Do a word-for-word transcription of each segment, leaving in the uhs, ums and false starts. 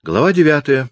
Глава девятая.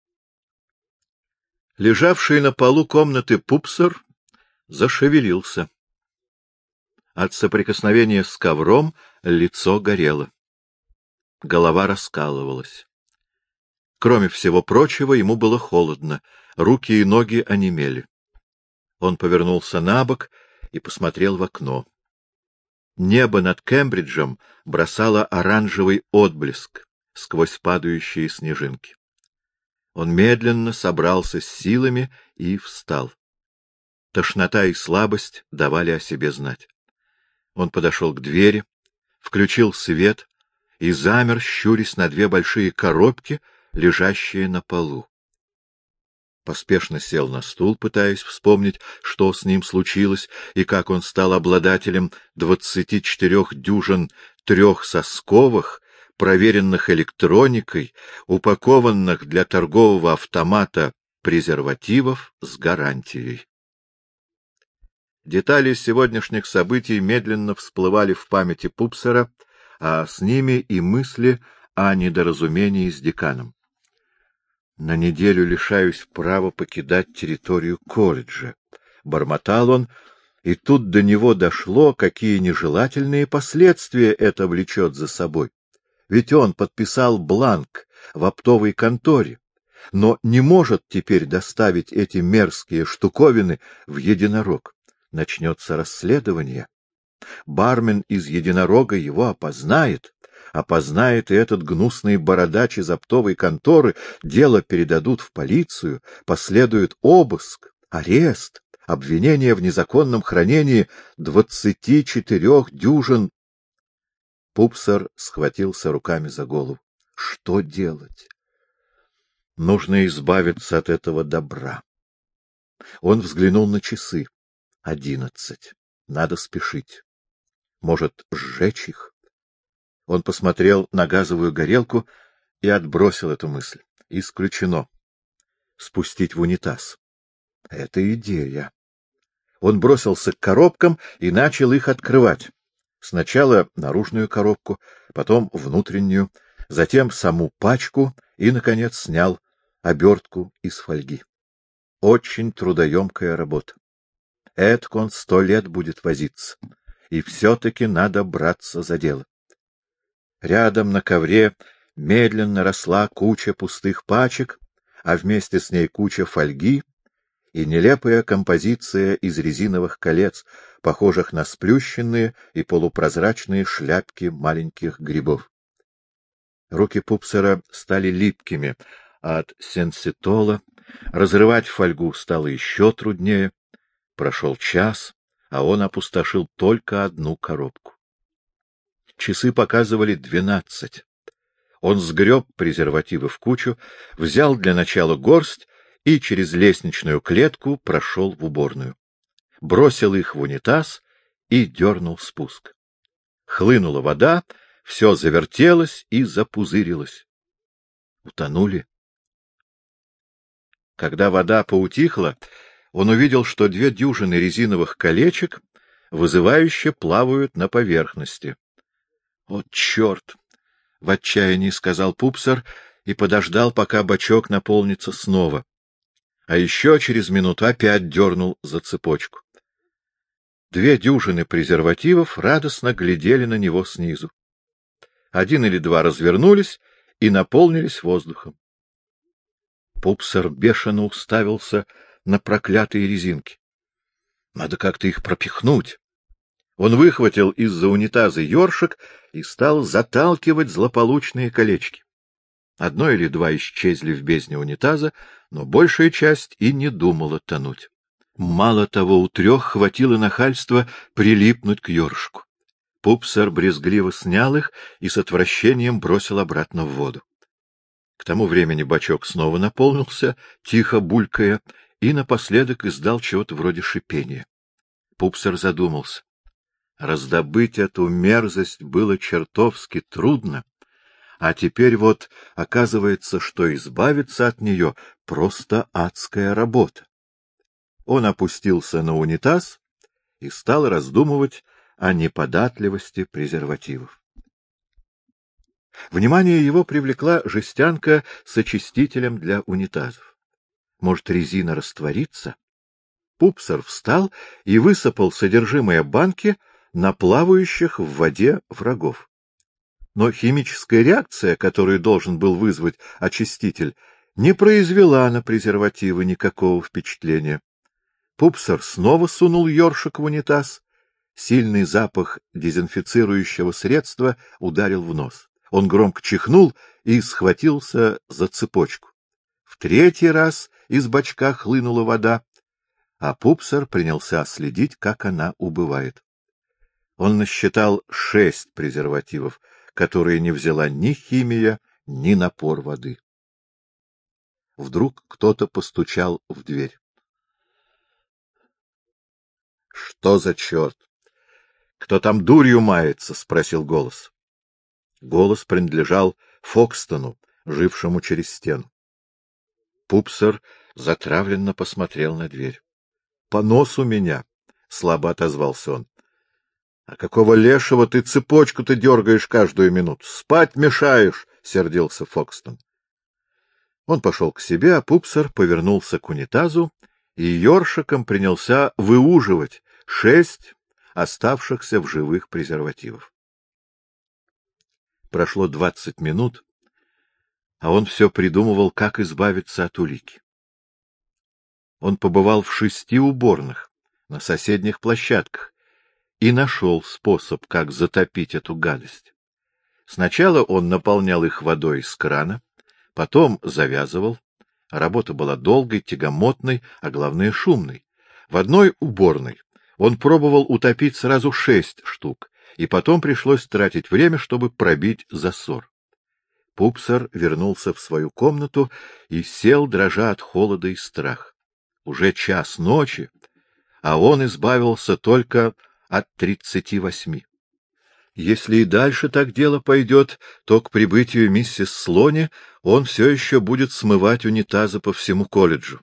Лежавший на полу комнаты пупсер зашевелился. От соприкосновения с ковром лицо горело. Голова раскалывалась. Кроме всего прочего, ему было холодно, руки и ноги онемели. Он повернулся набок и посмотрел в окно. Небо над Кембриджем бросало оранжевый отблеск сквозь падающие снежинки. Он медленно собрался с силами и встал. Тошнота и слабость давали о себе знать. Он подошел к двери, включил свет и замер, щурясь на две большие коробки, лежащие на полу. Поспешно сел на стул, пытаясь вспомнить, что с ним случилось и как он стал обладателем двадцати четырех дюжин трехсосковых, проверенных электроникой, упакованных для торгового автомата презервативов с гарантией. Детали сегодняшних событий медленно всплывали в памяти Пупсера, а с ними и мысли о недоразумении с деканом. «На неделю лишаюсь права покидать территорию колледжа», — бормотал он, и тут до него дошло, какие нежелательные последствия это влечет за собой. Ведь он подписал бланк в оптовой конторе, но не может теперь доставить эти мерзкие штуковины в Единорог. Начнется расследование. Бармен из Единорога его опознает, опознает и этот гнусный бородач из оптовой конторы, дело передадут в полицию, последует обыск, арест, обвинение в незаконном хранении двадцати четырех дюжин. Пупсер схватился руками за голову. Что делать? Нужно избавиться от этого добра. Он взглянул на часы. Одиннадцать. Надо спешить. Может, сжечь их? Он посмотрел на газовую горелку и отбросил эту мысль. Исключено. Спустить в унитаз. Это идея. Он бросился к коробкам и начал их открывать. Сначала наружную коробку, потом внутреннюю, затем саму пачку и, наконец, снял обертку из фольги. Очень трудоемкая работа. Эдак он сто лет будет возиться, и все-таки надо браться за дело. Рядом на ковре медленно росла куча пустых пачек, а вместе с ней куча фольги и нелепая композиция из резиновых колец, похожих на сплющенные и полупрозрачные шляпки маленьких грибов. Руки Пупсера стали липкими от сенситола, разрывать фольгу стало еще труднее. Прошел час, а он опустошил только одну коробку. Часы показывали двенадцать. Он сгреб презервативы в кучу, взял для начала горсть и через лестничную клетку прошел в уборную. Бросил их в унитаз и дернул спуск. Хлынула вода, все завертелось и запузырилось. Утонули. Когда вода поутихла, он увидел, что две дюжины резиновых колечек вызывающе плавают на поверхности. — Вот черт! — в отчаянии сказал Пупсер и подождал, пока бачок наполнится снова. А еще через минуту опять дернул за цепочку. Две дюжины презервативов радостно глядели на него снизу. Один или два развернулись и наполнились воздухом. Пупсер бешено уставился на проклятые резинки. Надо как-то их пропихнуть. Он выхватил из-за унитаза ёршик и стал заталкивать злополучные колечки. Одно или два исчезли в бездне унитаза, но большая часть и не думала тонуть. Мало того, у трех хватило нахальства прилипнуть к ёршику. Пупсер брезгливо снял их и с отвращением бросил обратно в воду. К тому времени бачок снова наполнился, тихо булькая, и напоследок издал чего-то вроде шипения. Пупсер задумался. Раздобыть эту мерзость было чертовски трудно, а теперь вот оказывается, что избавиться от нее — просто адская работа. Он опустился на унитаз и стал раздумывать о неподатливости презервативов. Внимание его привлекла жестянка с очистителем для унитазов. Может, резина растворится? Пупсер встал и высыпал содержимое банки на плавающих в воде врагов. Но химическая реакция, которую должен был вызвать очиститель, не произвела на презервативы никакого впечатления. Пупсер снова сунул ёршик в унитаз. Сильный запах дезинфицирующего средства ударил в нос. Он громко чихнул и схватился за цепочку. В третий раз из бачка хлынула вода, а Пупсер принялся следить, как она убывает. Он насчитал шесть презервативов, которые не взяла ни химия, ни напор воды. Вдруг кто-то постучал в дверь. — Что за черт? Кто там дурью мается? — спросил голос. Голос принадлежал Фокстону, жившему через стену. Пупсер затравленно посмотрел на дверь. — Понос у меня, — слабо отозвался он. — А какого лешего ты цепочку-то дергаешь каждую минуту? Спать мешаешь, — сердился Фокстон. Он пошел к себе, а Пупсер повернулся к унитазу и ёршиком принялся выуживать шесть оставшихся в живых презервативов. Прошло двадцать минут, а он все придумывал, как избавиться от улики. Он побывал в шести уборных на соседних площадках и нашел способ, как затопить эту гадость. Сначала он наполнял их водой из крана, потом завязывал. Работа была долгой, тягомотной, а главное шумной. В одной уборной он пробовал утопить сразу шесть штук, и потом пришлось тратить время, чтобы пробить засор. Пупсер вернулся в свою комнату и сел, дрожа от холода и страха. Уже час ночи, а он избавился только от тридцати восьми. Если и дальше так дело пойдет, то к прибытию миссис Слони он все еще будет смывать унитазы по всему колледжу.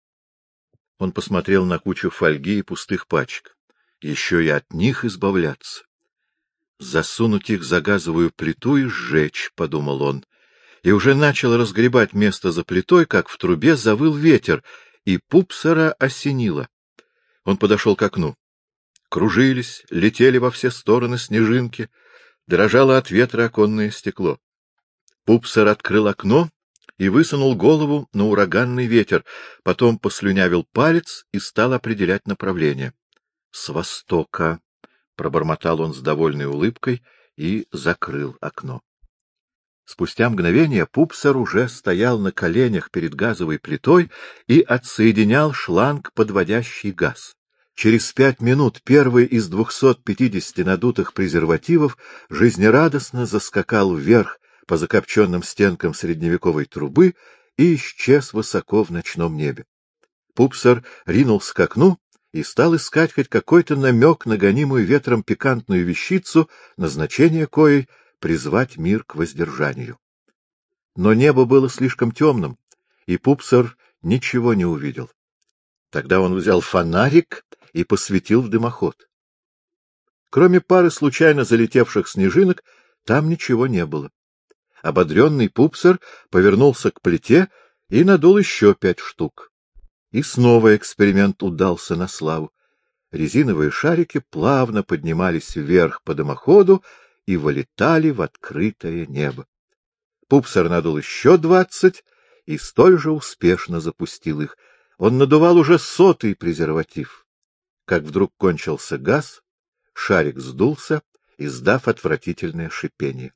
Он посмотрел на кучу фольги и пустых пачек. Еще и от них избавляться. Засунуть их за газовую плиту и сжечь, — подумал он, и уже начал разгребать место за плитой, как в трубе завыл ветер, и Пупсера осенило. Он подошел к окну. Кружились, летели во все стороны снежинки, дрожало от ветра оконное стекло. Пупсер открыл окно и высунул голову на ураганный ветер, потом послюнявил палец и стал определять направление. — С востока, — пробормотал он с довольной улыбкой и закрыл окно. Спустя мгновение Пупсер уже стоял на коленях перед газовой плитой и отсоединял шланг, подводящий газ. Через пять минут первый из двухсот пятидесяти надутых презервативов жизнерадостно заскакал вверх по закопченным стенкам средневековой трубы и исчез высоко в ночном небе. Пупсер ринулся к окну и стал искать хоть какой-то намек на гонимую ветром пикантную вещицу, назначение коей — призвать мир к воздержанию. Но небо было слишком темным, и Пупсер ничего не увидел. Тогда он взял фонарик и посветил в дымоход. Кроме пары случайно залетевших снежинок, там ничего не было. Ободренный Пупсер повернулся к плите и надул еще пять штук. И снова эксперимент удался на славу. Резиновые шарики плавно поднимались вверх по дымоходу и вылетали в открытое небо. Пупсер надул еще двадцать и столь же успешно запустил их. Он надувал уже сотый презерватив. Как вдруг кончился газ, шарик сдулся, издав отвратительное шипение.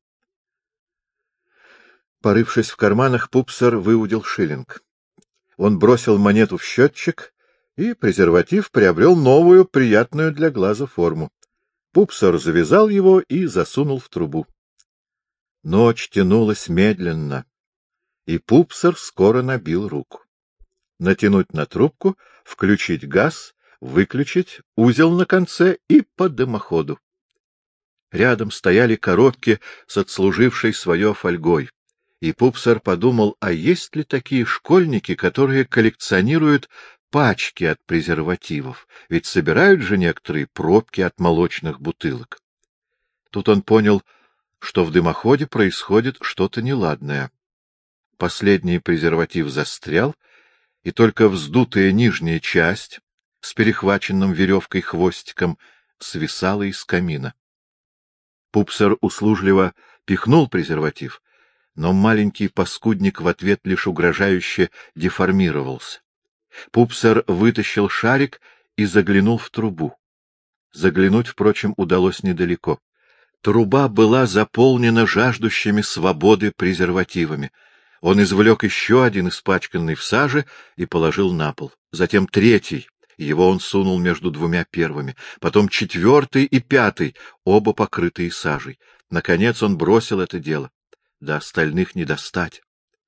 Порывшись в карманах, Пупсер выудил шиллинг. Он бросил монету в счетчик, и презерватив приобрел новую, приятную для глаза форму. Пупсер завязал его и засунул в трубу. Ночь тянулась медленно, и Пупсер скоро набил руку. Натянуть на трубку, включить газ, выключить, узел на конце и по дымоходу. Рядом стояли коробки с отслужившей свое фольгой, и Пупсер подумал, а есть ли такие школьники, которые коллекционируют пачки от презервативов, ведь собирают же некоторые пробки от молочных бутылок. Тут он понял, что в дымоходе происходит что-то неладное. Последний презерватив застрял, и только вздутая нижняя часть с перехваченным веревкой хвостиком свисала из камина. Пупсер услужливо пихнул презерватив, но маленький паскудник в ответ лишь угрожающе деформировался. Пупсер вытащил шарик и заглянул в трубу. Заглянуть, впрочем, удалось недалеко. Труба была заполнена жаждущими свободы презервативами. Он извлек еще один, испачканный в саже, и положил на пол. Затем третий. Его он сунул между двумя первыми. Потом четвертый и пятый, оба покрытые сажей. Наконец он бросил это дело. До остальных не достать.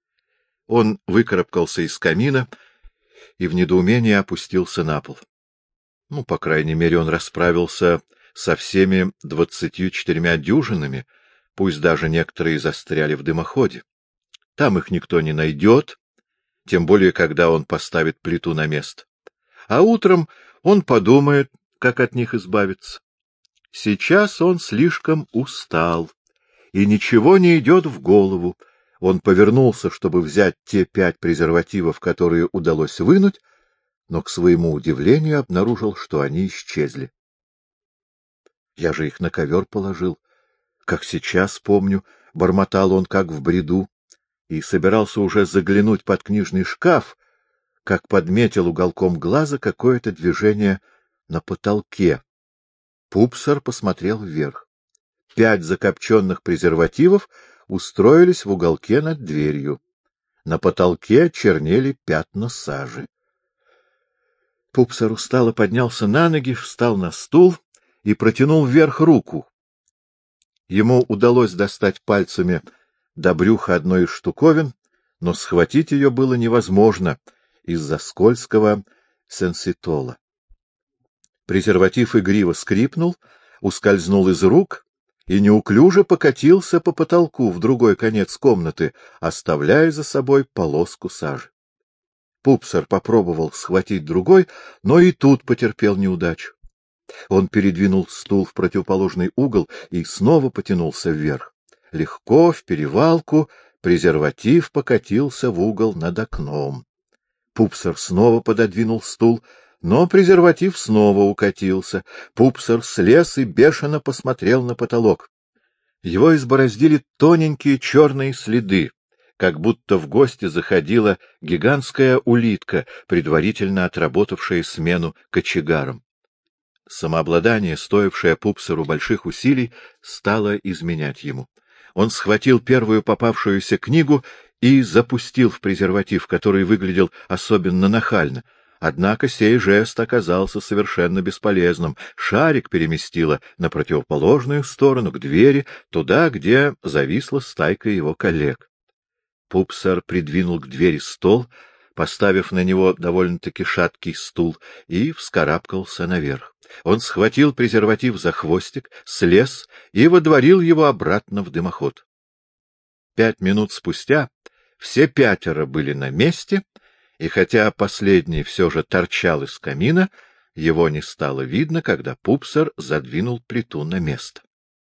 Он выкарабкался из камина и в недоумении опустился на пол. Ну, по крайней мере, он расправился со всеми двадцатью четырьмя дюжинами, пусть даже некоторые застряли в дымоходе. Там их никто не найдет, тем более, когда он поставит плиту на место. А утром он подумает, как от них избавиться. Сейчас он слишком устал, и ничего не идет в голову. Он повернулся, чтобы взять те пять презервативов, которые удалось вынуть, но, к своему удивлению, обнаружил, что они исчезли. Я же их на ковер положил. Как сейчас помню, бормотал он, как в бреду, и собирался уже заглянуть под книжный шкаф, как подметил уголком глаза какое-то движение на потолке. Пупсер посмотрел вверх. Пять закопченных презервативов устроились в уголке над дверью. На потолке чернели пятна сажи. Пупсер устало поднялся на ноги, встал на стул и протянул вверх руку. Ему удалось достать пальцами до брюха одной из штуковин, но схватить ее было невозможно из-за скользкого сенситола. Презерватив игриво скрипнул, ускользнул из рук и неуклюже покатился по потолку в другой конец комнаты, оставляя за собой полоску сажи. Пупсер попробовал схватить другой, но и тут потерпел неудачу. Он передвинул стул в противоположный угол и снова потянулся вверх. Легко, в перевалку, презерватив покатился в угол над окном. Пупсер снова пододвинул стул, но презерватив снова укатился. Пупсер слез и бешено посмотрел на потолок. Его избороздили тоненькие черные следы, как будто в гости заходила гигантская улитка, предварительно отработавшая смену кочегаром. Самообладание, стоившее Пупсеру больших усилий, стало изменять ему. Он схватил первую попавшуюся книгу и запустил в презерватив, который выглядел особенно нахально. Однако сей жест оказался совершенно бесполезным. Шарик переместило на противоположную сторону, к двери, туда, где зависла стайка его коллег. Пупсер придвинул к двери стол, поставив на него довольно-таки шаткий стул, и вскарабкался наверх. Он схватил презерватив за хвостик, слез и водворил его обратно в дымоход. Пять минут спустя все пятеро были на месте, и хотя последний все же торчал из камина, его не стало видно, когда Пупсер задвинул плиту на место.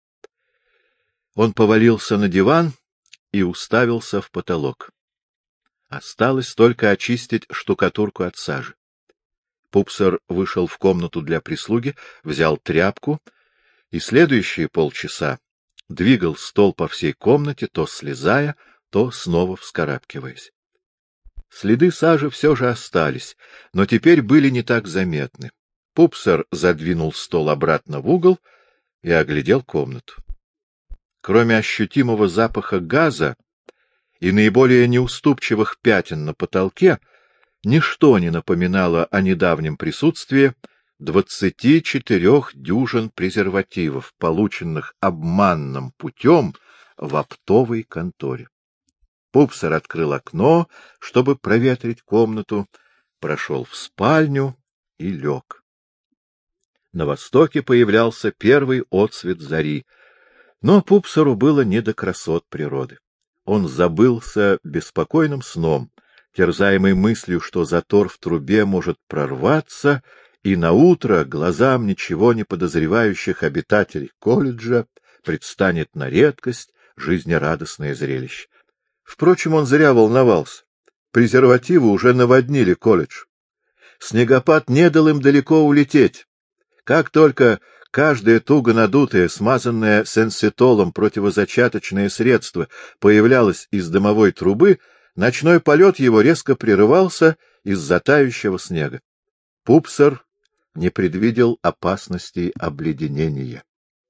Он повалился на диван и уставился в потолок. Осталось только очистить штукатурку от сажи. Пупсер вышел в комнату для прислуги, взял тряпку и следующие полчаса двигал стол по всей комнате, то слезая, то снова вскарабкиваясь. Следы сажи все же остались, но теперь были не так заметны. Пупсер задвинул стол обратно в угол и оглядел комнату. Кроме ощутимого запаха газа и наиболее неуступчивых пятен на потолке, ничто не напоминало о недавнем присутствии двадцати четырех дюжин презервативов, полученных обманным путем в оптовой конторе. Пупсер открыл окно, чтобы проветрить комнату, прошел в спальню и лег. На востоке появлялся первый отсвет зари, но Пупсеру было не до красот природы. Он забылся беспокойным сном, терзаемый мыслью, что затор в трубе может прорваться, и наутро глазам ничего не подозревающих обитателей колледжа предстанет на редкость жизнерадостное зрелище. Впрочем, он зря волновался. Презервативы уже наводнили колледж. Снегопад не дал им далеко улететь. Как только каждое туго надутое, смазанное сенситолом противозачаточное средство появлялось из дымовой трубы, ночной полет его резко прерывался из-за тающего снега. Пупсер не предвидел опасностей обледенения.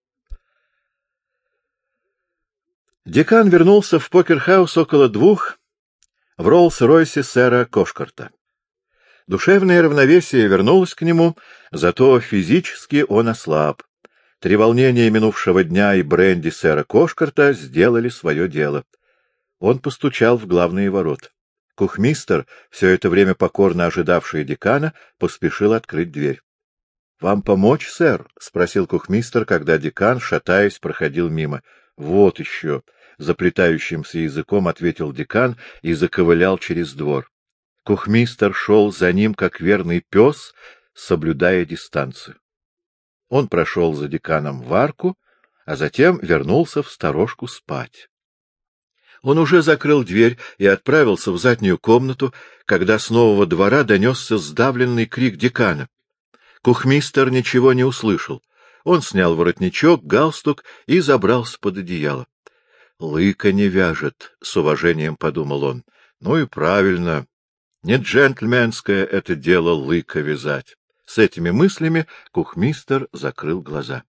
Декан вернулся в Покерхаус около двух в Роллс-Ройсе сэра Кошкарта. Душевное равновесие вернулось к нему, зато физически он ослаб. Треволнения минувшего дня и бренди сэра Кошкарта сделали свое дело. Он постучал в главные ворота. Кухмистер, все это время покорно ожидавший декана, поспешил открыть дверь. — Вам помочь, сэр? — спросил кухмистер, когда декан, шатаясь, проходил мимо. — Вот еще! — заплетающимся языком ответил декан и заковылял через двор. Кухмистер шел за ним, как верный пес, соблюдая дистанцию. Он прошел за деканом в арку, а затем вернулся в сторожку спать. Он уже закрыл дверь и отправился в заднюю комнату, когда с нового двора донесся сдавленный крик декана. Кухмистер ничего не услышал. Он снял воротничок, галстук и забрался под одеяло. «Лыка не вяжет», — с уважением подумал он. «Ну и правильно. Не джентльменское это дело лыка вязать». С этими мыслями кухмистер закрыл глаза.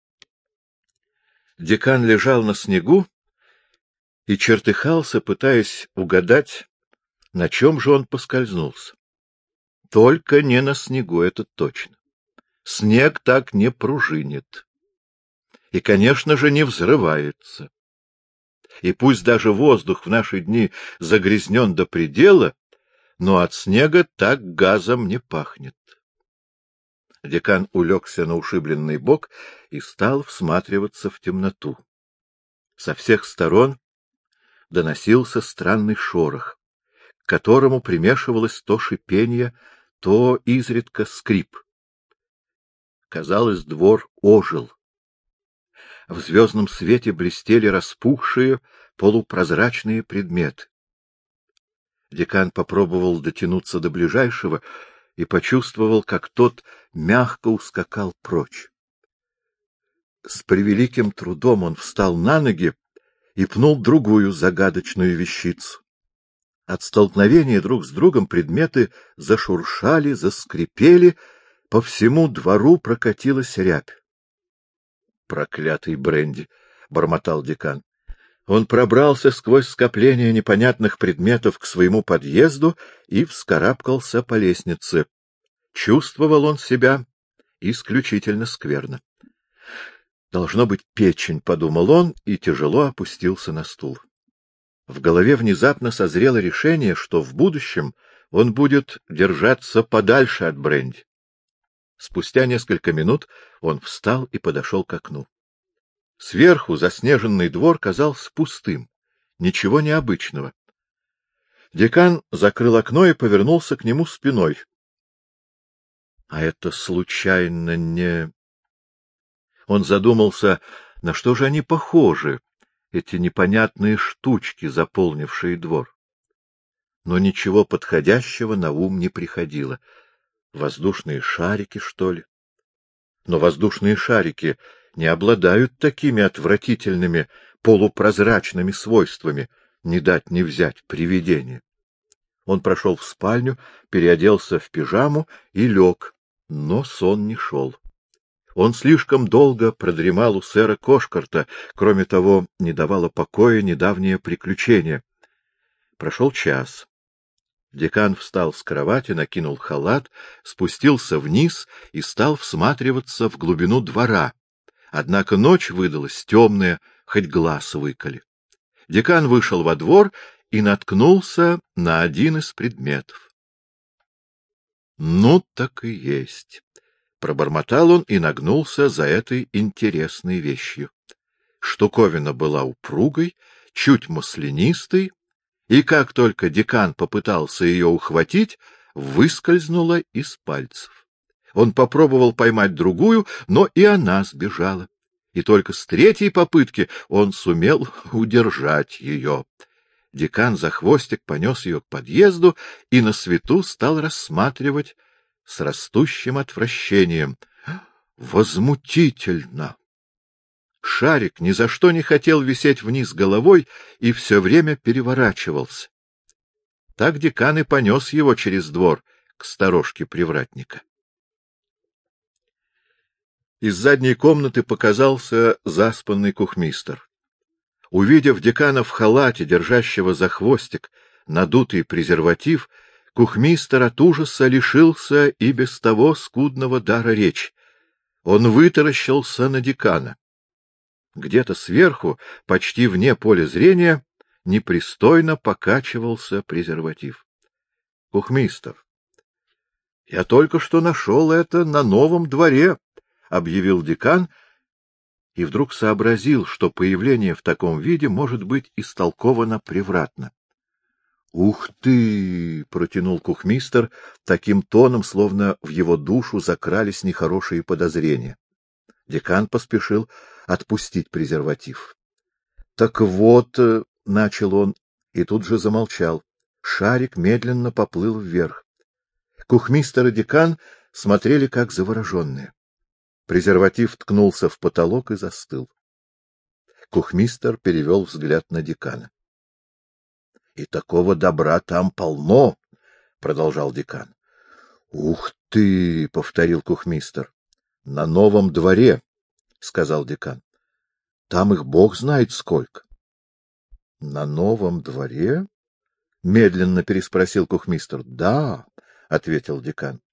Декан лежал на снегу и чертыхался, пытаясь угадать, на чем же он поскользнулся. Только не на снегу, это точно. Снег так не пружинит. И, конечно же, не взрывается. И пусть даже воздух в наши дни загрязнен до предела, но от снега так газом не пахнет. Декан улегся на ушибленный бок и стал всматриваться в темноту. Со всех сторон доносился странный шорох, к которому примешивалось то шипение, то изредка скрип. Казалось, двор ожил. В звездном свете блестели распухшие полупрозрачные предметы. Декан попробовал дотянуться до ближайшего и почувствовал, как тот мягко ускакал прочь. С превеликим трудом он встал на ноги и пнул другую загадочную вещицу. От столкновения друг с другом предметы зашуршали, заскрипели, по всему двору прокатилась рябь. «Проклятый бренди!» — бормотал декан. Он пробрался сквозь скопление непонятных предметов к своему подъезду и вскарабкался по лестнице. Чувствовал он себя исключительно скверно. «Должно быть печень», — подумал он и тяжело опустился на стул. В голове внезапно созрело решение, что в будущем он будет держаться подальше от бренди. Спустя несколько минут он встал и подошел к окну. Сверху заснеженный двор казался пустым, ничего необычного. Декан закрыл окно и повернулся к нему спиной. А это случайно не... Он задумался, на что же они похожи, эти непонятные штучки, заполнившие двор. Но ничего подходящего на ум не приходило. Воздушные шарики, что ли? Но воздушные шарики не обладают такими отвратительными полупрозрачными свойствами, не дать не взять привидение. Он прошел в спальню, переоделся в пижаму и лег, но сон не шел. Он слишком долго продремал у сэра Кошкарта, кроме того, не давало покоя недавнее приключение. Прошел час. Декан встал с кровати, накинул халат, спустился вниз и стал всматриваться в глубину двора. Однако ночь выдалась темная, хоть глаз выколи. Декан вышел во двор и наткнулся на один из предметов. Ну, так и есть. Пробормотал он и нагнулся за этой интересной вещью. Штуковина была упругой, чуть маслянистой, и как только декан попытался ее ухватить, выскользнула из пальцев. Он попробовал поймать другую, но и она сбежала. и только с третьей попытки он сумел удержать ее. Декан за хвостик понес ее к подъезду и на свету стал рассматривать с растущим отвращением. Возмутительно! Шарик ни за что не хотел висеть вниз головой и все время переворачивался. Так декан и понес его через двор к сторожке привратника. Из задней комнаты показался заспанный кухмистер. Увидев декана в халате, держащего за хвостик надутый презерватив, кухмистер от ужаса лишился и без того скудного дара речи. Он вытаращился на декана. Где-то сверху, почти вне поля зрения, непристойно покачивался презерватив. — Кухмистер, я только что нашел это на новом дворе, — объявил декан, и вдруг сообразил, что появление в таком виде может быть истолковано превратно. — Ух ты! — протянул кухмистер таким тоном, словно в его душу закрались нехорошие подозрения. Декан поспешил отпустить презерватив. — Так вот, — начал он, и тут же замолчал. Шарик медленно поплыл вверх. Кухмистер и декан смотрели как завороженные. Презерватив ткнулся в потолок и застыл. Кухмистер перевел взгляд на декана. — И такого добра там полно, — продолжал декан. — Ух ты! — повторил кухмистер. — На новом дворе, — сказал декан. — Там их бог знает сколько. — На новом дворе? — медленно переспросил кухмистер. — Да, — ответил декан.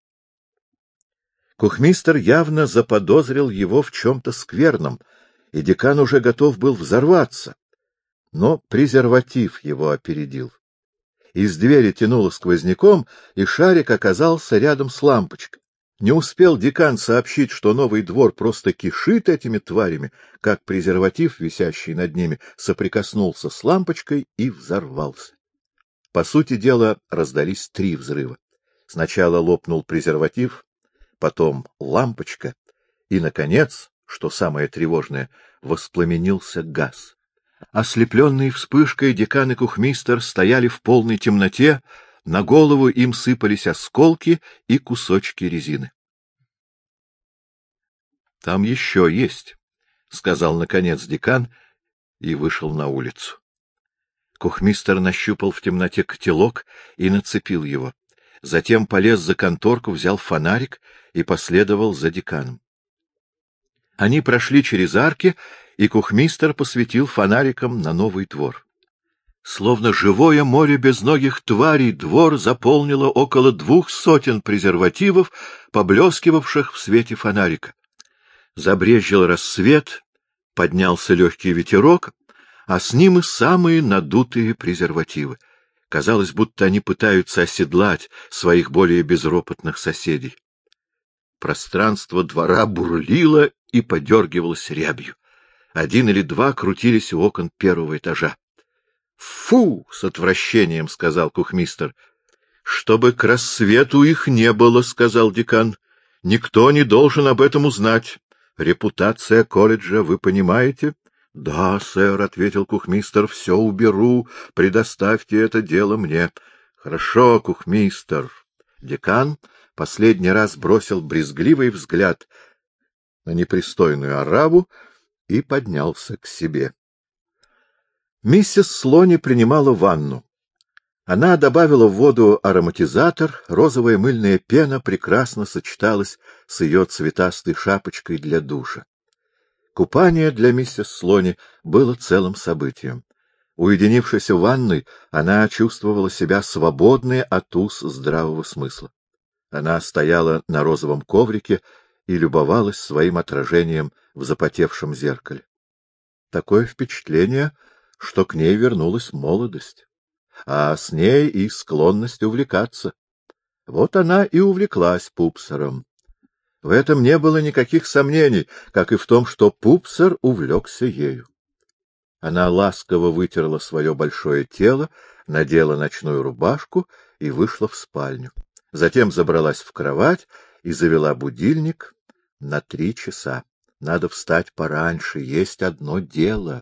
Кухмистер явно заподозрил его в чем-то скверном, и декан уже готов был взорваться. Но презерватив его опередил. Из двери тянуло сквозняком, и шарик оказался рядом с лампочкой. Не успел декан сообщить, что новый двор просто кишит этими тварями, как презерватив, висящий над ними, соприкоснулся с лампочкой и взорвался. По сути дела, раздались три взрыва. Сначала лопнул презерватив, потом лампочка, и, наконец, что самое тревожное, воспламенился газ. Ослепленные вспышкой, декан и кухмистер стояли в полной темноте, на голову им сыпались осколки и кусочки резины. — Там еще есть, — сказал, наконец, декан и вышел на улицу. Кухмистер нащупал в темноте котелок и нацепил его. Затем полез за конторку, взял фонарик и последовал за деканом. Они прошли через арки, и кухмистер посветил фонариком на новый двор. Словно живое море безногих тварей, двор заполнило около двух сотен презервативов, поблескивавших в свете фонарика. Забрезжил рассвет, поднялся легкий ветерок, а с ним и самые надутые презервативы. Казалось, будто они пытаются оседлать своих более безропотных соседей. Пространство двора бурлило и подергивалось рябью. Один или два крутились у окон первого этажа. — Фу! — с отвращением сказал кухмистер. — Чтобы к рассвету их не было, — сказал декан. — Никто не должен об этом узнать. Репутация колледжа, вы понимаете? — Да, сэр, — ответил кухмистер, — все уберу, предоставьте это дело мне. — Хорошо, кухмистер. Декан последний раз бросил брезгливый взгляд на непристойную ораву и поднялся к себе. Миссис Слони принимала ванну. Она добавила в воду ароматизатор, розовая мыльная пена прекрасно сочеталась с ее цветастой шапочкой для душа. Купание для миссис Слони было целым событием. Уединившись в ванной, она чувствовала себя свободной от уз здравого смысла. Она стояла на розовом коврике и любовалась своим отражением в запотевшем зеркале. Такое впечатление, что к ней вернулась молодость, а с ней и склонность увлекаться. Вот она и увлеклась Пупсером. В этом не было никаких сомнений, как и в том, что Пупсер увлекся ею. Она ласково вытерла свое большое тело, надела ночную рубашку и вышла в спальню. Затем забралась в кровать и завела будильник на три часа. Надо встать пораньше, есть одно дело.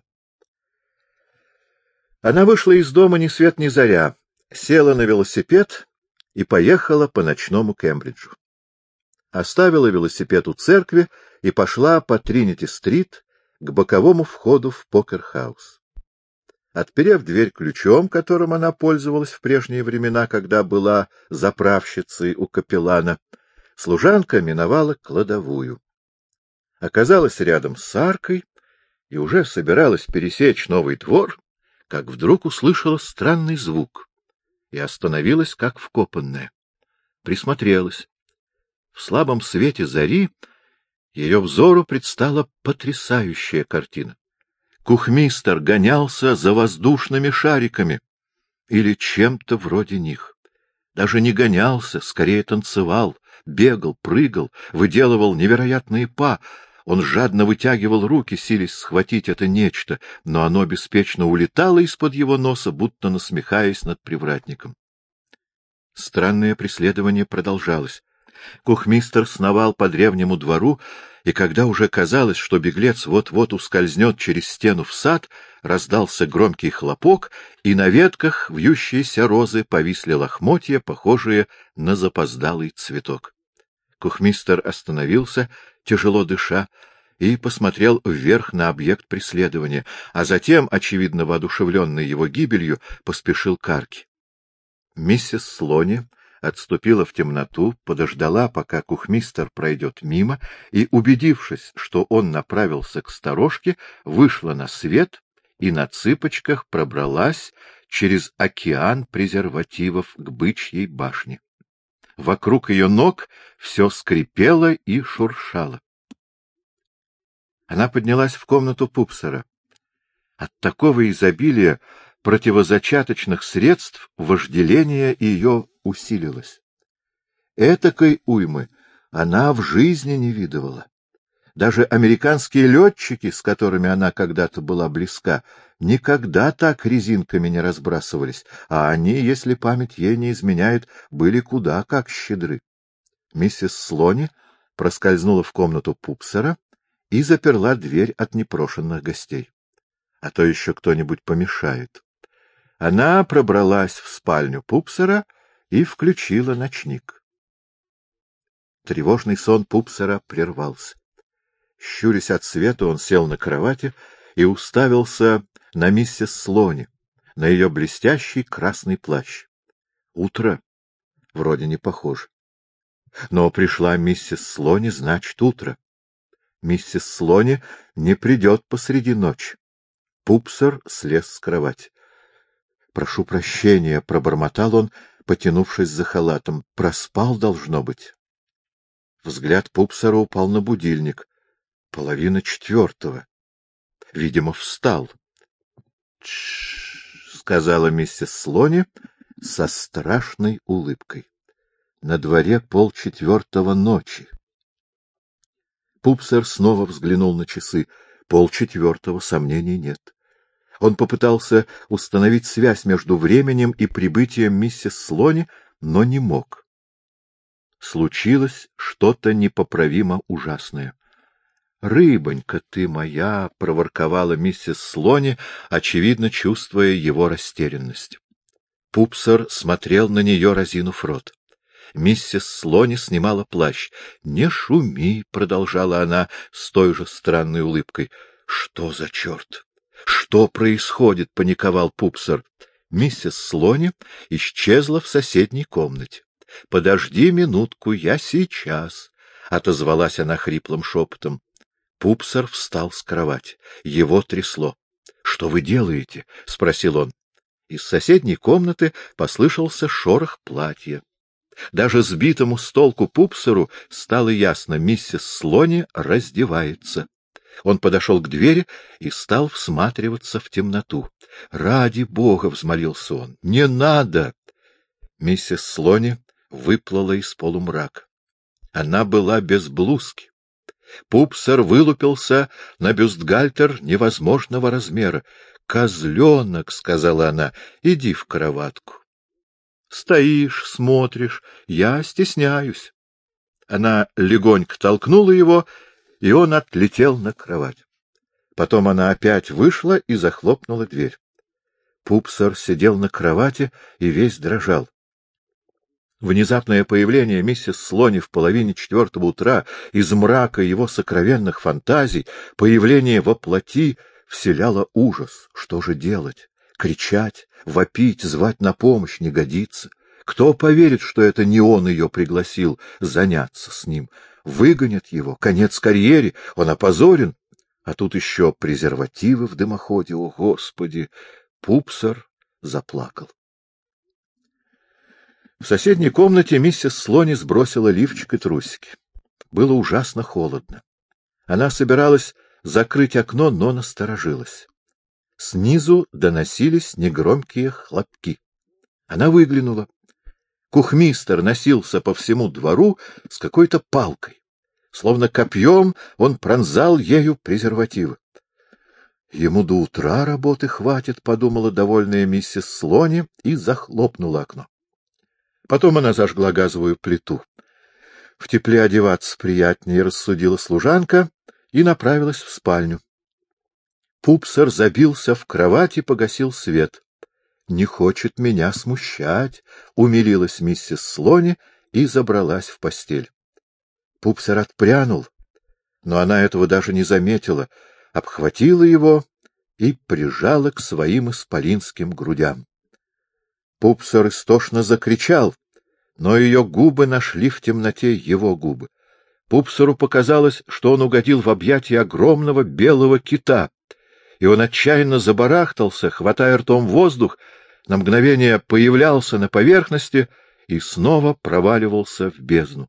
Она вышла из дома ни свет ни заря, села на велосипед и поехала по ночному Кембриджу. Оставила велосипед у церкви и пошла по Тринити-стрит к боковому входу в покер-хаус. Отперев дверь ключом, которым она пользовалась в прежние времена, когда была заправщицей у капеллана, служанка миновала кладовую. Оказалась рядом с аркой и уже собиралась пересечь новый двор, как вдруг услышала странный звук и остановилась, как вкопанная. Присмотрелась. В слабом свете зари ее взору предстала потрясающая картина. Кухмистер гонялся за воздушными шариками или чем-то вроде них. Даже не гонялся, скорее танцевал, бегал, прыгал, выделывал невероятные па. Он жадно вытягивал руки, силясь схватить это нечто, но оно беспечно улетало из-под его носа, будто насмехаясь над привратником. Странное преследование продолжалось. Кухмистер сновал по древнему двору, и когда уже казалось, что беглец вот-вот ускользнет через стену в сад, раздался громкий хлопок, и на ветках вьющиеся розы повисли лохмотья, похожие на запоздалый цветок. Кухмистер остановился, тяжело дыша, и посмотрел вверх на объект преследования, а затем, очевидно воодушевленный его гибелью, поспешил к арке. Миссис Слони отступила в темноту, подождала, пока кухмистер пройдет мимо, и, убедившись, что он направился к сторожке, вышла на свет и на цыпочках пробралась через океан презервативов к Бычьей башне. Вокруг ее ног все скрипело и шуршало. Она поднялась в комнату Пупсера. От такого изобилия противозачаточных средств вожделение ее усилилось. Этакой уймы она в жизни не видывала. Даже американские летчики, с которыми она когда-то была близка, никогда так резинками не разбрасывались, а они, если память ей не изменяет, были куда как щедры. Миссис Слони проскользнула в комнату Пупсера и заперла дверь от непрошенных гостей. А то еще кто-нибудь помешает. Она пробралась в спальню Пупсера и включила ночник. Тревожный сон Пупсера прервался. Щурясь от света, он сел на кровати и уставился на миссис Слони, на ее блестящий красный плащ. Утро? Вроде не похоже. Но пришла миссис Слони, значит, утро. Миссис Слони не придет посреди ночи. Пупсер слез с кровати. — Прошу прощения, — пробормотал он, потянувшись за халатом. — Проспал, должно быть. Взгляд Пупсера упал на будильник. Половина четвертого. Видимо, встал. — Тш-ш-ш, — сказала миссис Слони со страшной улыбкой. — На дворе полчетвертого ночи. Пупсер снова взглянул на часы. Полчетвертого, сомнений нет. Он попытался установить связь между временем и прибытием миссис Слони, но не мог. Случилось что-то непоправимо ужасное. — Рыбонька ты моя! — проворковала миссис Слони, очевидно чувствуя его растерянность. Пупсер смотрел на нее, разинув рот. Миссис Слони снимала плащ. — Не шуми! — продолжала она с той же странной улыбкой. — Что за черт? Что происходит? — паниковал Пупсер. Миссис Слони исчезла в соседней комнате. — Подожди минутку, я сейчас! — отозвалась она хриплым шепотом. Пупсер встал с кровати. Его трясло. — Что вы делаете? — спросил он. Из соседней комнаты послышался шорох платья. Даже сбитому с толку Пупсеру стало ясно — миссис Слони раздевается. Он подошел к двери и стал всматриваться в темноту. — Ради бога! — взмолился он. — Не надо! Миссис Слони выплыла из полумрака. Она была без блузки. Пупсер вылупился на бюстгальтер невозможного размера. — Козленок! — сказала она. — Иди в кроватку. — Стоишь, смотришь. Я стесняюсь. Она легонько толкнула его и он отлетел на кровать. Потом она опять вышла и захлопнула дверь. Пупсер сидел на кровати и весь дрожал. Внезапное появление миссис Слони в половине четвертого утра из мрака его сокровенных фантазий, появление во плоти, вселяло ужас. Что же делать? Кричать, вопить, звать на помощь не годится. Кто поверит, что это не он ее пригласил заняться с ним? Выгонят его, конец карьере, он опозорен. А тут еще презервативы в дымоходе, о Господи! Пупсер заплакал. В соседней комнате миссис Слони сбросила лифчик и трусики. Было ужасно холодно. Она собиралась закрыть окно, но насторожилась. Снизу доносились негромкие хлопки. Она выглянула. Кухмистер носился по всему двору с какой-то палкой. Словно копьем он пронзал ею презервативы. Ему до утра работы хватит, — подумала довольная миссис Слони и захлопнула окно. Потом она зажгла газовую плиту. В тепле одеваться приятнее, — рассудила служанка, и направилась в спальню. Пупсер забился в кровать и погасил свет. — Не хочет меня смущать, — умилилась миссис Слони и забралась в постель. Пупсер отпрянул, но она этого даже не заметила, обхватила его и прижала к своим исполинским грудям. Пупсер истошно закричал, но ее губы нашли в темноте его губы. Пупсеру показалось, что он угодил в объятия огромного белого кита, и он отчаянно забарахтался, хватая ртом воздух, на мгновение появлялся на поверхности и снова проваливался в бездну.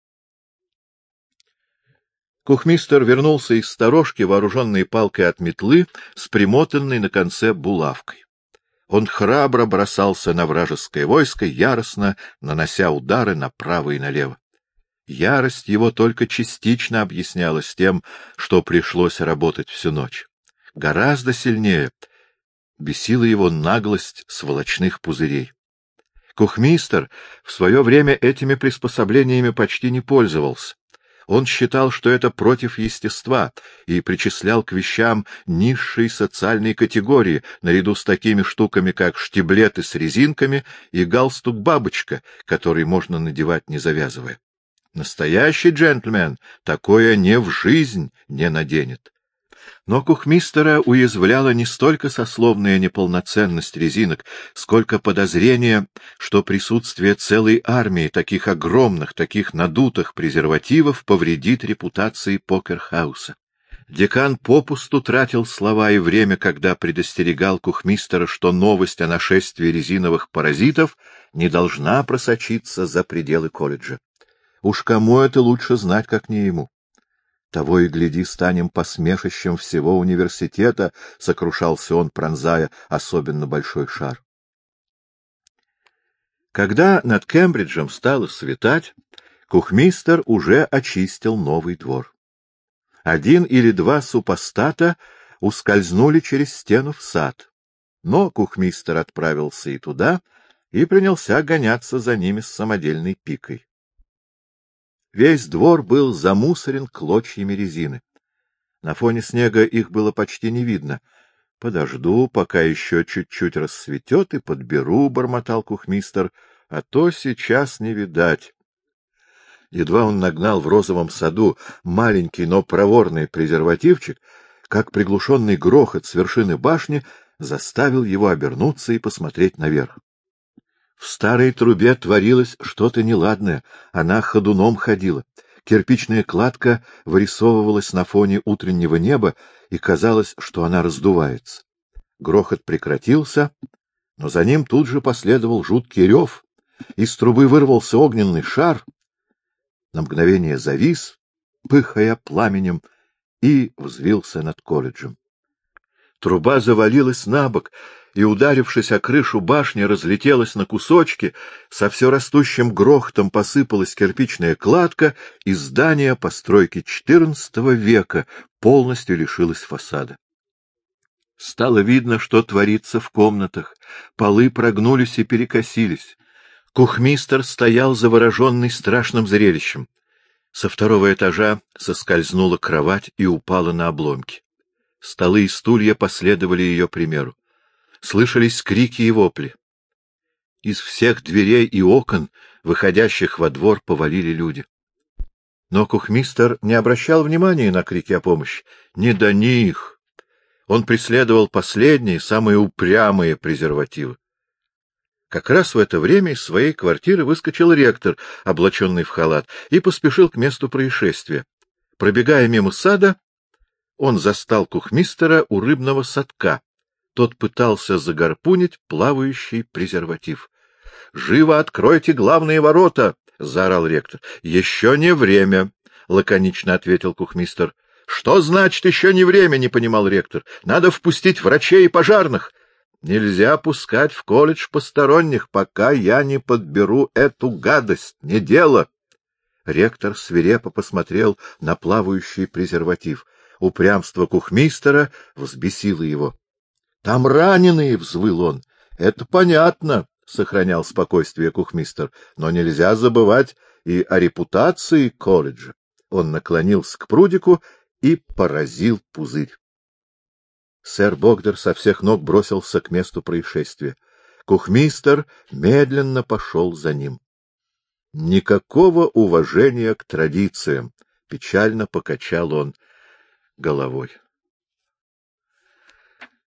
Кухмистер вернулся из сторожки, вооруженный палкой от метлы, с примотанной на конце булавкой. Он храбро бросался на вражеское войско, яростно нанося удары направо и налево. Ярость его только частично объяснялась тем, что пришлось работать всю ночь. Гораздо сильнее бесила его наглость сволочных пузырей. Кухмистер в свое время этими приспособлениями почти не пользовался. Он считал, что это против естества, и причислял к вещам низшей социальной категории, наряду с такими штуками, как штиблеты с резинками и галстук-бабочка, который можно надевать, не завязывая. Настоящий джентльмен такое ни в жизнь не наденет. Но кухмистера уязвляла не столько сословная неполноценность резинок, сколько подозрение, что присутствие целой армии таких огромных, таких надутых презервативов повредит репутации покерхауса. Декан попусту тратил слова и время, когда предостерегал кухмистера, что новость о нашествии резиновых паразитов не должна просочиться за пределы колледжа. Уж кому это лучше знать, как не ему? Того и гляди, станем посмешищем всего университета, — сокрушался он, пронзая особенно большой шар. Когда над Кембриджем стало светать, кухмистер уже очистил новый двор. Один или два супостата ускользнули через стену в сад, но кухмистер отправился и туда и принялся гоняться за ними с самодельной пикой. Весь двор был замусорен клочьями резины. На фоне снега их было почти не видно. — Подожду, пока еще чуть-чуть рассветет, и подберу, — бормотал кухмистер, — а то сейчас не видать. Едва он нагнал в розовом саду маленький, но проворный презервативчик, как приглушенный грохот с вершины башни заставил его обернуться и посмотреть наверх. В старой трубе творилось что-то неладное, она ходуном ходила. Кирпичная кладка вырисовывалась на фоне утреннего неба, и казалось, что она раздувается. Грохот прекратился, но за ним тут же последовал жуткий рев. Из трубы вырвался огненный шар, на мгновение завис, пыхая пламенем, и взвился над колледжем. Труба завалилась на бок, и, ударившись о крышу башни, разлетелась на кусочки, со все растущим грохотом посыпалась кирпичная кладка, и здание постройки четырнадцатого века полностью лишилось фасада. Стало видно, что творится в комнатах, полы прогнулись и перекосились. Кухмистер стоял завороженный страшным зрелищем. Со второго этажа соскользнула кровать и упала на обломки. Столы и стулья последовали ее примеру. Слышались крики и вопли. Из всех дверей и окон, выходящих во двор, повалили люди. Но кухмистер не обращал внимания на крики о помощи. Не до них. Он преследовал последние, самые упрямые презервативы. Как раз в это время из своей квартиры выскочил ректор, облаченный в халат, и поспешил к месту происшествия. Пробегая мимо сада, он застал кухмистера у рыбного садка. Тот пытался загарпунить плавающий презерватив. — Живо откройте главные ворота! — заорал ректор. — Еще не время, — лаконично ответил кухмистер. — Что значит еще не время? — не понимал ректор. — Надо впустить врачей и пожарных. — Нельзя пускать в колледж посторонних, пока я не подберу эту гадость. Не дело. Ректор свирепо посмотрел на плавающий презерватив. Упрямство кухмистера взбесило его. — Там раненые! — взвыл он. — Это понятно, — сохранял спокойствие кухмистер, — но нельзя забывать и о репутации колледжа. Он наклонился к прудику и поразил пузырь. Сэр Богдер со всех ног бросился к месту происшествия. Кухмистер медленно пошел за ним. Никакого уважения к традициям, — печально покачал он головой.